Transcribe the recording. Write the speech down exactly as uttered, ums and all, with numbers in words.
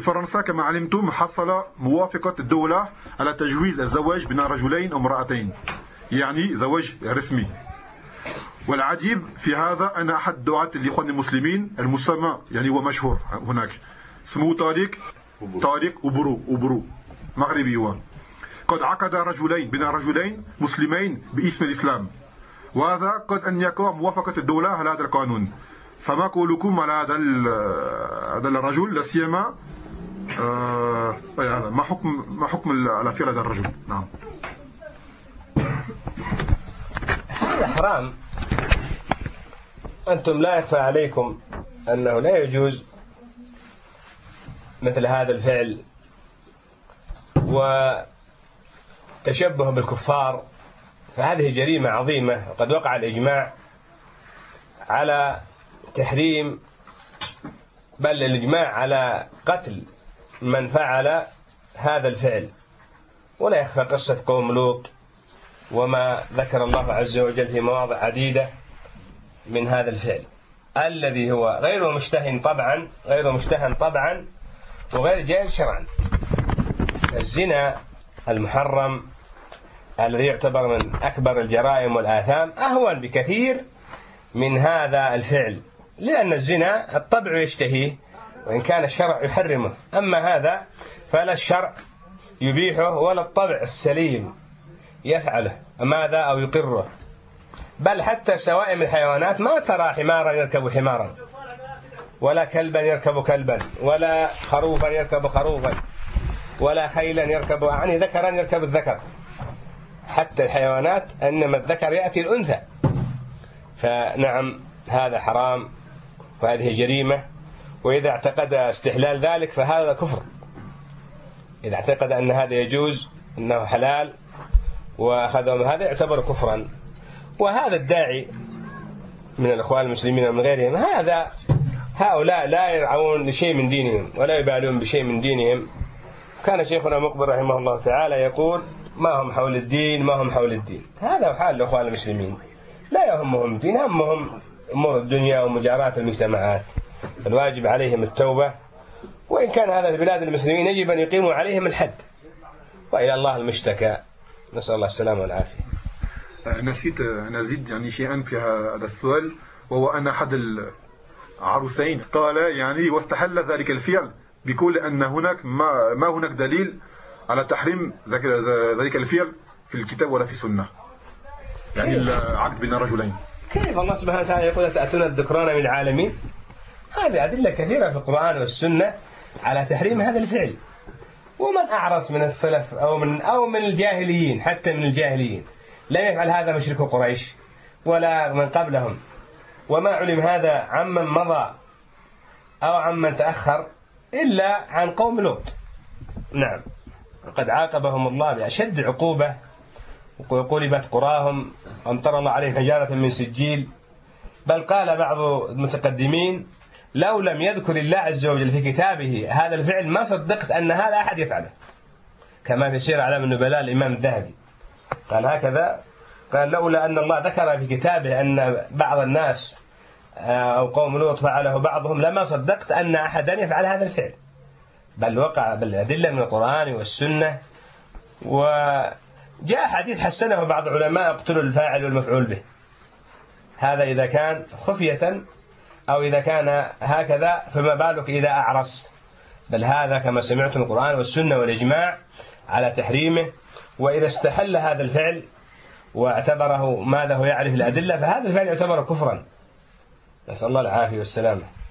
فرنسا كما علمتم حصل موافقة الدولة على تجويز الزواج بين رجلين وامرأتين، يعني زواج رسمي. والعجيب في هذا أن أحد دعاة الإخوان المسلمين المسمى يعني هو مشهور هناك اسمه طارق طارق أبرو أبرو مغربي هو، قد عقد رجلين بين رجلين مسلمين باسم الإسلام، وهذا قد أن يكون موافقة الدولة على هذا القانون. فما قولكم على هذا هذا الرجل لا سيما آه ما حكم ما حكم على فعل هذا الرجل؟ نعم. هذا حرام. أنتم لا يخفى عليكم أنه لا يجوز مثل هذا الفعل وتشبه بالكفار، فهذه جريمة عظيمة، وقد وقع الإجماع على تحريم، بل الإجماع على قتل من فعل هذا الفعل. ولا يخفى قصة قوم لوط وما ذكر الله عز وجل في مواضع عديدة من هذا الفعل الذي هو غير مشتهن طبعا غير مشتهن طبعا وغير جائز شرعا. الزنا المحرم الذي يعتبر من أكبر الجرائم والآثام أهون بكثير من هذا الفعل، لأن الزنا الطبع يشتهيه وإن كان الشرع يحرمه، أما هذا فلا الشرع يبيحه ولا الطبع السليم يفعله ماذا أو يقره. بل حتى سوائم الحيوانات ما ترى حمارا يركب حمارا، ولا كلبا يركب كلبا، ولا خروفا يركب خروفا، ولا خيلا يركب يعني ذكرا يركب الذكر. حتى الحيوانات إنما الذكر يأتي الأنثى. فنعم هذا حرام وهذه جريمة. وإذا اعتقد استحلال ذلك فهذا كفر. إذا اعتقد أن هذا يجوز أنه حلال وأخذه من هذا يعتبر كفرا. وهذا الداعي من الأخوان المسلمين ومن غيرهم، هذا هؤلاء لا يرعون لشيء من دينهم ولا يبالون بشيء من دينهم. كان شيخنا مقبل رحمه الله تعالى يقول: ما هم حول الدين ما هم حول الدين. هذا حال الأخوان المسلمين، لا يهمهم الدين، همهم أمور الدنيا ومجاراة المجتمعات. الواجب عليهم التوبة، وإن كان هذا البلاد المسلمين يجب أن يقيموا عليهم الحد، وإلى الله المشتكى، نسأل الله السلامة والعافية. نسيت نزيد يعني شيئا في هذا السؤال، وهو أن أحد العروسين قال يعني واستحل ذلك الفعل بكل أن هناك ما, ما هناك دليل على تحريم ذلك الفعل في الكتاب ولا في السنة، يعني العقد بين رجلين. كيف الله سبحانه وتعالى يقول تأتون الذكران من العالمين؟ هذه أدلة كثيرة في القرآن والسنة على تحريم هذا الفعل. ومن أعرس من السلف أو من أو من الجاهليين، حتى من الجاهليين لم يفعل هذا مشرك قريش ولا من قبلهم، وما علم هذا عمن مضى أو عمن تأخر إلا عن قوم لوط. نعم، قد عاقبهم الله بأشد عقوبة، وقلبت قراهم وامطر الله عليهم حجارة من سجيل. بل قال بعض المتقدمين: لو لم يذكر الله عز وجل في كتابه هذا الفعل ما صدقت أن هذا أحد يفعله، كما في سير أعلام النبلاء الإمام الذهبي قال هكذا، قال: لولا أن الله ذكر في كتابه أن بعض الناس أو قوم لوط فعله بعضهم لما صدقت أن أحدا يفعل هذا الفعل. بل وقع بالأدلة من القرآن والسنة، وجاء حديث حسنه بعض العلماء: اقتلوا الفاعل والمفعول به. هذا إذا كان خفية، أو إذا كان هكذا فما بالك إذا أعرس. بل هذا كما سمعتم القرآن والسنة والإجماع على تحريمه. وإذا استحل هذا الفعل واعتبره ماذا هو يعرف الأدلة فهذا الفعل يعتبر كفرا، نسأل الله العافية والسلامة.